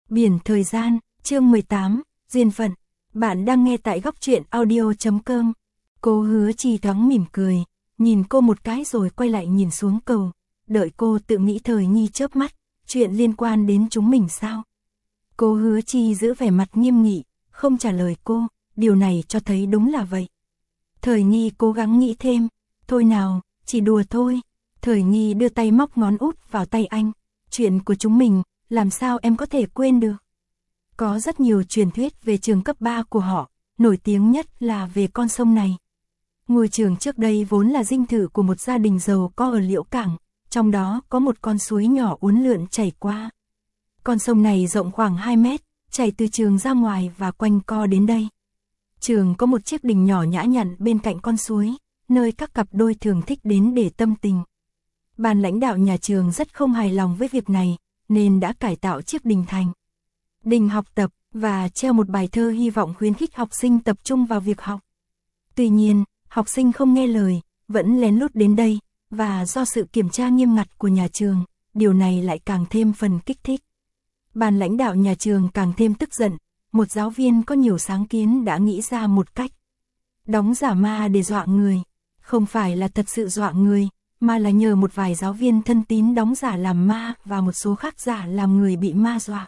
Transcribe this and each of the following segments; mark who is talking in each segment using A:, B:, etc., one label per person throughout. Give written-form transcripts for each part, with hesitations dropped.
A: Biển thời gian, chương 18, duyên phận. Bạn đang nghe tại góc truyện audio.com. Cô Hứa Chi thoáng mỉm cười, nhìn cô một cái rồi quay lại nhìn xuống cầu. Đợi cô tự nghĩ Thời Nhi chớp mắt, chuyện liên quan đến chúng mình sao? Cô Hứa Chi giữ vẻ mặt nghiêm nghị, không trả lời cô, điều này cho thấy đúng là vậy. Thời Nhi cố gắng nghĩ thêm, thôi nào, chỉ đùa thôi. Thời Nhi đưa tay móc ngón út vào tay anh, chuyện của chúng mình, làm sao em có thể quên được? Có rất nhiều truyền thuyết về trường cấp 3 của họ, nổi tiếng nhất là về con sông này. Ngôi trường trước đây vốn là dinh thự của một gia đình giàu có ở Liễu Cảng, trong đó có một con suối nhỏ uốn lượn chảy qua. Con sông này rộng khoảng 2 mét, chảy từ trường ra ngoài và quanh co đến đây. Trường có một chiếc đình nhỏ nhã nhặn bên cạnh con suối, nơi các cặp đôi thường thích đến để tâm tình. Ban lãnh đạo nhà trường rất không hài lòng với việc này, nên đã cải tạo chiếc đình thành đình học tập và treo một bài thơ hy vọng khuyến khích học sinh tập trung vào việc học. Tuy nhiên, học sinh không nghe lời, vẫn lén lút đến đây, và do sự kiểm tra nghiêm ngặt của nhà trường, điều này lại càng thêm phần kích thích. Ban lãnh đạo nhà trường càng thêm tức giận, một giáo viên có nhiều sáng kiến đã nghĩ ra một cách. Đóng giả ma để dọa người, không phải là thật sự dọa người, mà là nhờ một vài giáo viên thân tín đóng giả làm ma và một số khác giả làm người bị ma dọa.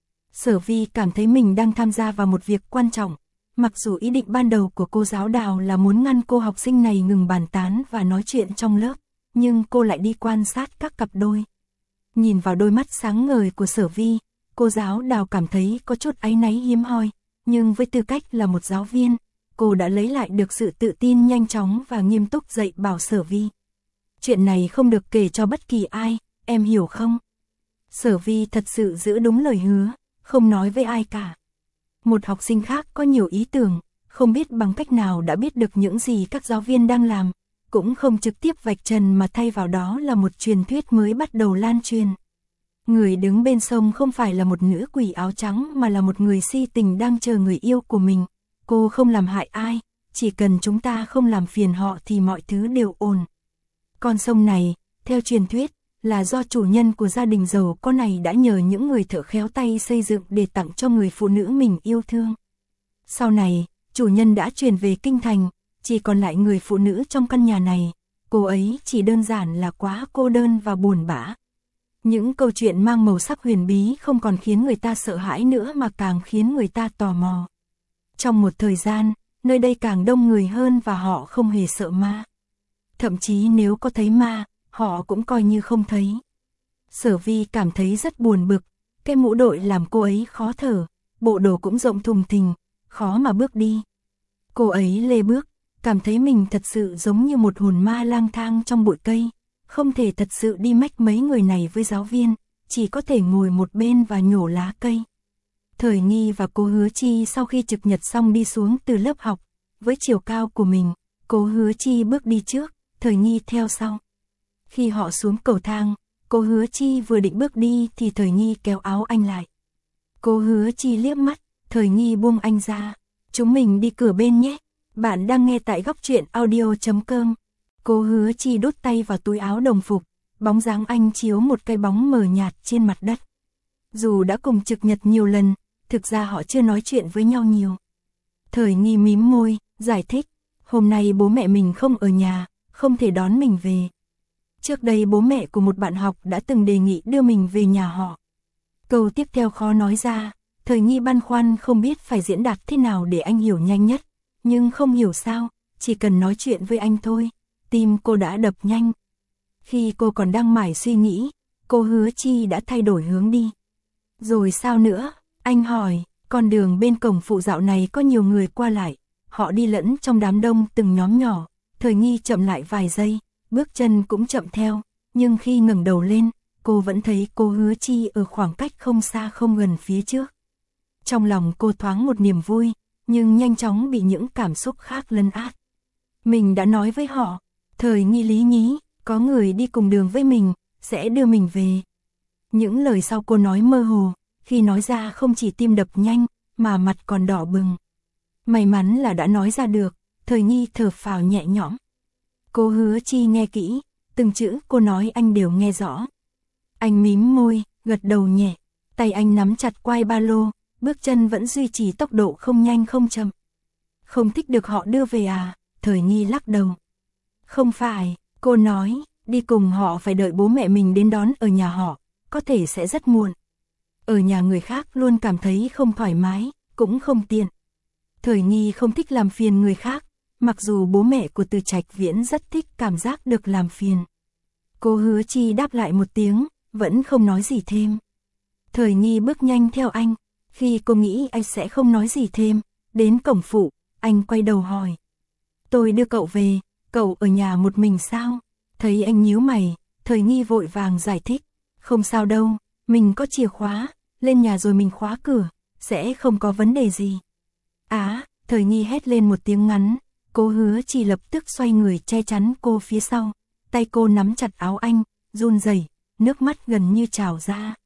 A: Sở Vi cảm thấy mình đang tham gia vào một việc quan trọng, mặc dù ý định ban đầu của cô giáo Đào là muốn ngăn cô học sinh này ngừng bàn tán và nói chuyện trong lớp, nhưng cô lại đi quan sát các cặp đôi. Nhìn vào đôi mắt sáng ngời của Sở Vi, cô giáo Đào cảm thấy có chút áy náy hiếm hoi, nhưng với tư cách là một giáo viên, cô đã lấy lại được sự tự tin nhanh chóng và nghiêm túc dạy bảo Sở Vi. Chuyện này không được kể cho bất kỳ ai, em hiểu không? Sở Vi thật sự giữ đúng lời hứa, không nói với ai cả. Một học sinh khác có nhiều ý tưởng, không biết bằng cách nào đã biết được những gì các giáo viên đang làm, cũng không trực tiếp vạch trần mà thay vào đó là một truyền thuyết mới bắt đầu lan truyền. Người đứng bên sông không phải là một nữ quỷ áo trắng mà là một người si tình đang chờ người yêu của mình. Cô không làm hại ai, chỉ cần chúng ta không làm phiền họ thì mọi thứ đều ổn. Con sông này, theo truyền thuyết, là do chủ nhân của gia đình giàu có này đã nhờ những người thợ khéo tay xây dựng để tặng cho người phụ nữ mình yêu thương. Sau này, chủ nhân đã chuyển về kinh thành, chỉ còn lại người phụ nữ trong căn nhà này, cô ấy chỉ đơn giản là quá cô đơn và buồn bã. Những câu chuyện mang màu sắc huyền bí không còn khiến người ta sợ hãi nữa mà càng khiến người ta tò mò. Trong một thời gian, nơi đây càng đông người hơn và họ không hề sợ ma. Thậm chí nếu có thấy ma, họ cũng coi như không thấy. Sở Vi cảm thấy rất buồn bực, cái mũ đội làm cô ấy khó thở, bộ đồ cũng rộng thùng thình, khó mà bước đi. Cô ấy lê bước, cảm thấy mình thật sự giống như một hồn ma lang thang trong bụi cây, không thể thật sự đi mách mấy người này với giáo viên, chỉ có thể ngồi một bên và nhổ lá cây. Thời Nhi và cô Hứa Chi sau khi trực nhật xong đi xuống từ lớp học, với chiều cao của mình, cô Hứa Chi bước đi trước, Thời Nhi theo sau. Khi họ xuống cầu thang, cô Hứa Chi vừa định bước đi thì Thời Nhi kéo áo anh lại. Cô Hứa Chi liếc mắt, Thời Nhi buông anh ra. Chúng mình đi cửa bên nhé. Bạn đang nghe tại góc truyện audio.com. Cô Hứa Chi đút tay vào túi áo đồng phục, bóng dáng anh chiếu một cái bóng mờ nhạt trên mặt đất. Dù đã cùng trực nhật nhiều lần, thực ra họ chưa nói chuyện với nhau nhiều. Thời Nhi mím môi, giải thích, hôm nay bố mẹ mình không ở nhà, không thể đón mình về. Trước đây bố mẹ của một bạn học đã từng đề nghị đưa mình về nhà họ. Câu tiếp theo khó nói ra, Thời Nhi băn khoăn không biết phải diễn đạt thế nào để anh hiểu nhanh nhất, nhưng không hiểu sao, chỉ cần nói chuyện với anh thôi, tim cô đã đập nhanh. Khi cô còn đang mải suy nghĩ, cô Hứa Chi đã thay đổi hướng đi. Rồi sao nữa? Anh hỏi, con đường bên cổng phụ dạo này có nhiều người qua lại, họ đi lẫn trong đám đông từng nhóm nhỏ. Thời Nhi chậm lại vài giây, bước chân cũng chậm theo, nhưng khi ngẩng đầu lên, cô vẫn thấy cô Hứa Chi ở khoảng cách không xa không gần phía trước. Trong lòng cô thoáng một niềm vui, nhưng nhanh chóng bị những cảm xúc khác lấn át. Mình đã nói với họ, Thời Nhi lý nhí, có người đi cùng đường với mình, sẽ đưa mình về. Những lời sau cô nói mơ hồ, khi nói ra không chỉ tim đập nhanh, mà mặt còn đỏ bừng. May mắn là đã nói ra được, Thời Nhi thở phào nhẹ nhõm. Cô Hứa Chi nghe kỹ, từng chữ cô nói anh đều nghe rõ. Anh mím môi, gật đầu nhẹ. tay anh nắm chặt quai ba lô, bước chân vẫn duy trì tốc độ không nhanh không chậm. Không thích được họ đưa về à? Thời Nghi lắc đầu. Không phải, cô nói, đi cùng họ phải đợi bố mẹ mình đến đón ở nhà họ, có thể sẽ rất muộn. Ở nhà người khác luôn cảm thấy không thoải mái, cũng không tiện. Thời Nghi không thích làm phiền người khác, mặc dù bố mẹ của Từ Trạch Viễn rất thích cảm giác được làm phiền. Cô Hứa Chi đáp lại một tiếng, vẫn không nói gì thêm. Thời Nghi bước nhanh theo anh, khi cô nghĩ anh sẽ không nói gì thêm, đến cổng phụ, anh quay đầu hỏi. Tôi đưa cậu về, cậu ở nhà một mình sao? Thấy anh nhíu mày, Thời Nghi vội vàng giải thích. Không sao đâu, mình có chìa khóa, lên nhà rồi mình khóa cửa, sẽ không có vấn đề gì. Thời Nghi hét lên một tiếng ngắn, cô Hứa Chi lập tức xoay người che chắn cô phía sau, tay cô nắm chặt áo anh, run rẩy, nước mắt gần như trào ra.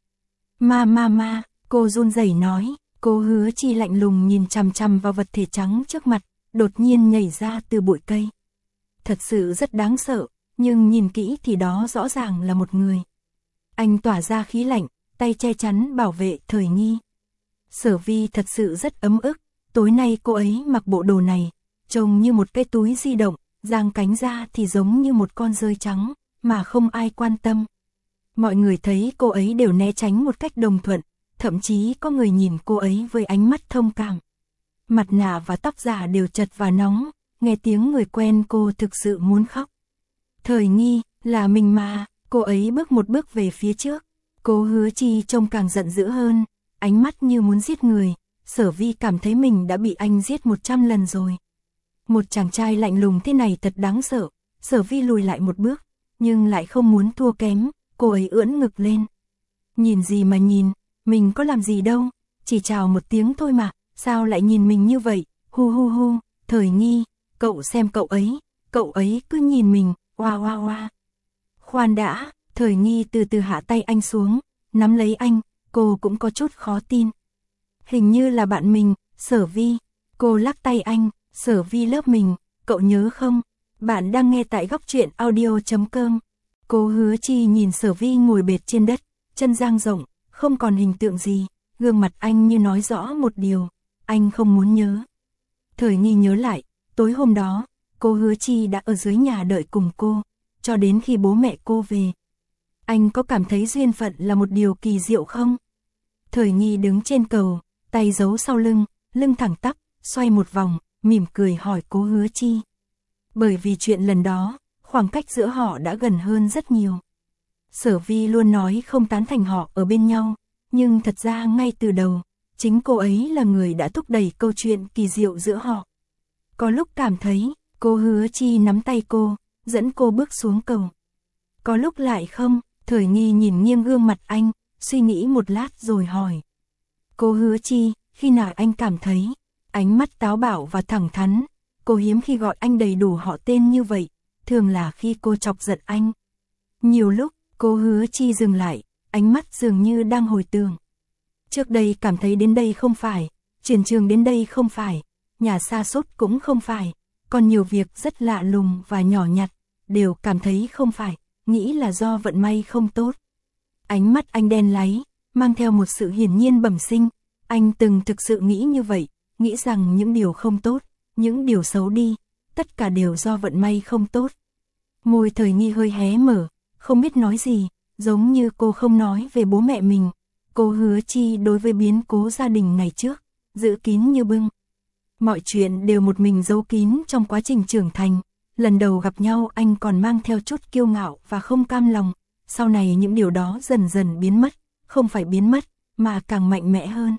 A: Ma, cô run rẩy nói, cô Hứa Chi lạnh lùng nhìn chằm chằm vào vật thể trắng trước mặt, đột nhiên nhảy ra từ bụi cây. Thật sự rất đáng sợ, nhưng nhìn kỹ thì đó rõ ràng là một người. Anh tỏa ra khí lạnh, tay che chắn bảo vệ Thời Nghi. Sở Vi thật sự rất ấm ức, tối nay cô ấy mặc bộ đồ này, trông như một cái túi di động, giang cánh ra thì giống như một con dơi trắng, mà không ai quan tâm. Mọi người thấy cô ấy đều né tránh một cách đồng thuận, thậm chí có người nhìn cô ấy với ánh mắt thông cảm. Mặt nạ và tóc giả đều chật và nóng, nghe tiếng người quen cô thực sự muốn khóc. Thời Nghi, là mình mà, cô ấy bước một bước về phía trước. Cô Hứa Chi trông càng giận dữ hơn, ánh mắt như muốn giết người. Sở Vi cảm thấy mình đã bị anh giết 100 lần rồi. Một chàng trai lạnh lùng thế này thật đáng sợ. Sở Vi lùi lại một bước, nhưng lại không muốn thua kém, cô ấy ưỡn ngực lên. Nhìn gì mà nhìn, mình có làm gì đâu, chỉ chào một tiếng thôi mà, sao lại nhìn mình như vậy, hu. Thời Nghi, cậu xem cậu ấy cứ nhìn mình, oa. Khoan đã, Thời Nghi từ từ hạ tay anh xuống, nắm lấy anh, cô cũng có chút khó tin. Hình như là bạn mình, Sở Vi. Cô lắc tay anh, Sở Vi lớp mình, cậu nhớ không? Bạn đang nghe tại góc truyện audio.com. Cô Hứa Chi nhìn Sở Vi ngồi bệt trên đất, chân dang rộng, không còn hình tượng gì, gương mặt anh như nói rõ một điều, anh không muốn nhớ. Thời Nghi nhớ lại, tối hôm đó, cô Hứa Chi đã ở dưới nhà đợi cùng cô, cho đến khi bố mẹ cô về. Anh có cảm thấy duyên phận là một điều kỳ diệu không? Thời Nghi đứng trên cầu, tay giấu sau lưng, lưng thẳng tắp, xoay một vòng, mỉm cười hỏi cô Hứa Chi. Bởi vì chuyện lần đó, khoảng cách giữa họ đã gần hơn rất nhiều. Sở Vi luôn nói không tán thành họ ở bên nhau, nhưng thật ra ngay từ đầu, chính cô ấy là người đã thúc đẩy câu chuyện kỳ diệu giữa họ. Có lúc cảm thấy, cô Hứa Chi nắm tay cô, dẫn cô bước xuống cầu. Có lúc lại không, Thời Nghi nhìn nghiêng gương mặt anh, suy nghĩ một lát rồi hỏi. Cô Hứa Chi, khi nào anh cảm thấy, ánh mắt táo bạo và thẳng thắn, cô hiếm khi gọi anh đầy đủ họ tên như vậy, thường là khi cô chọc giận anh. Nhiều lúc, cô Hứa Chi dừng lại, ánh mắt dường như đang hồi tưởng. Trước đây cảm thấy đến đây không phải, chuyển trường đến đây không phải, nhà xa xốt cũng không phải, còn nhiều việc rất lạ lùng và nhỏ nhặt, đều cảm thấy không phải, nghĩ là do vận may không tốt. Ánh mắt anh đen láy, mang theo một sự hiển nhiên bẩm sinh, anh từng thực sự nghĩ như vậy, nghĩ rằng những điều không tốt, những điều xấu đi, tất cả đều do vận may không tốt. Môi Thời Nghi hơi hé mở, không biết nói gì, giống như cô không nói về bố mẹ mình. Cô Hứa Chi đối với biến cố gia đình ngày trước, giữ kín như bưng. Mọi chuyện đều một mình giấu kín trong quá trình trưởng thành. Lần đầu gặp nhau anh còn mang theo chút kiêu ngạo và không cam lòng. Sau này những điều đó dần dần biến mất, không phải biến mất, mà càng mạnh mẽ hơn.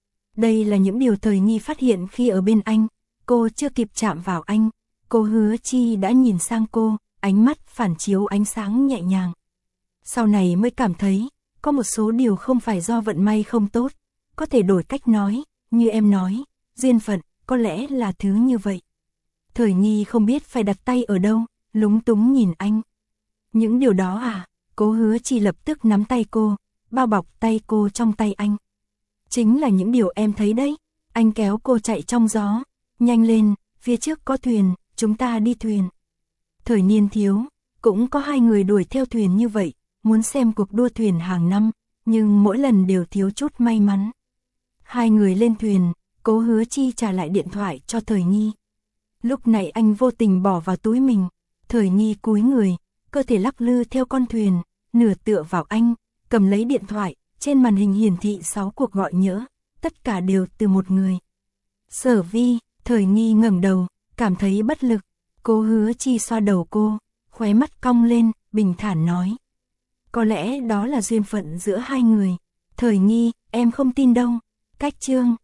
A: Đây là những điều Thời Nghi phát hiện khi ở bên anh. Cô chưa kịp chạm vào anh, cô Hứa Chi đã nhìn sang cô, ánh mắt phản chiếu ánh sáng nhẹ nhàng. Sau này mới cảm thấy, có một số điều không phải do vận may không tốt, có thể đổi cách nói, như em nói, duyên phận, có lẽ là thứ như vậy. Thời Nghi không biết phải đặt tay ở đâu, lúng túng nhìn anh. Những điều đó à, cô Hứa Chi lập tức nắm tay cô, bao bọc tay cô trong tay anh. Chính là những điều em thấy đấy, anh kéo cô chạy trong gió, nhanh lên, phía trước có thuyền, chúng ta đi thuyền. Thời niên thiếu, cũng có hai người đuổi theo thuyền như vậy, muốn xem cuộc đua thuyền hàng năm, nhưng mỗi lần đều thiếu chút may mắn. Hai người lên thuyền, Cố Hứa Chi trả lại điện thoại cho Thời Nhi. Lúc này anh vô tình bỏ vào túi mình, Thời Nhi cúi người, cơ thể lắc lư theo con thuyền, nửa tựa vào anh, cầm lấy điện thoại, trên màn hình hiển thị 6 cuộc gọi nhỡ, tất cả đều từ một người. Sở Vi, Thời Nhi ngẩng đầu, cảm thấy bất lực, Cố Hứa Chi xoa đầu cô, khóe mắt cong lên, bình thản nói. Có lẽ đó là duyên phận giữa hai người. Thời Nhi, em không tin đâu. Cách chương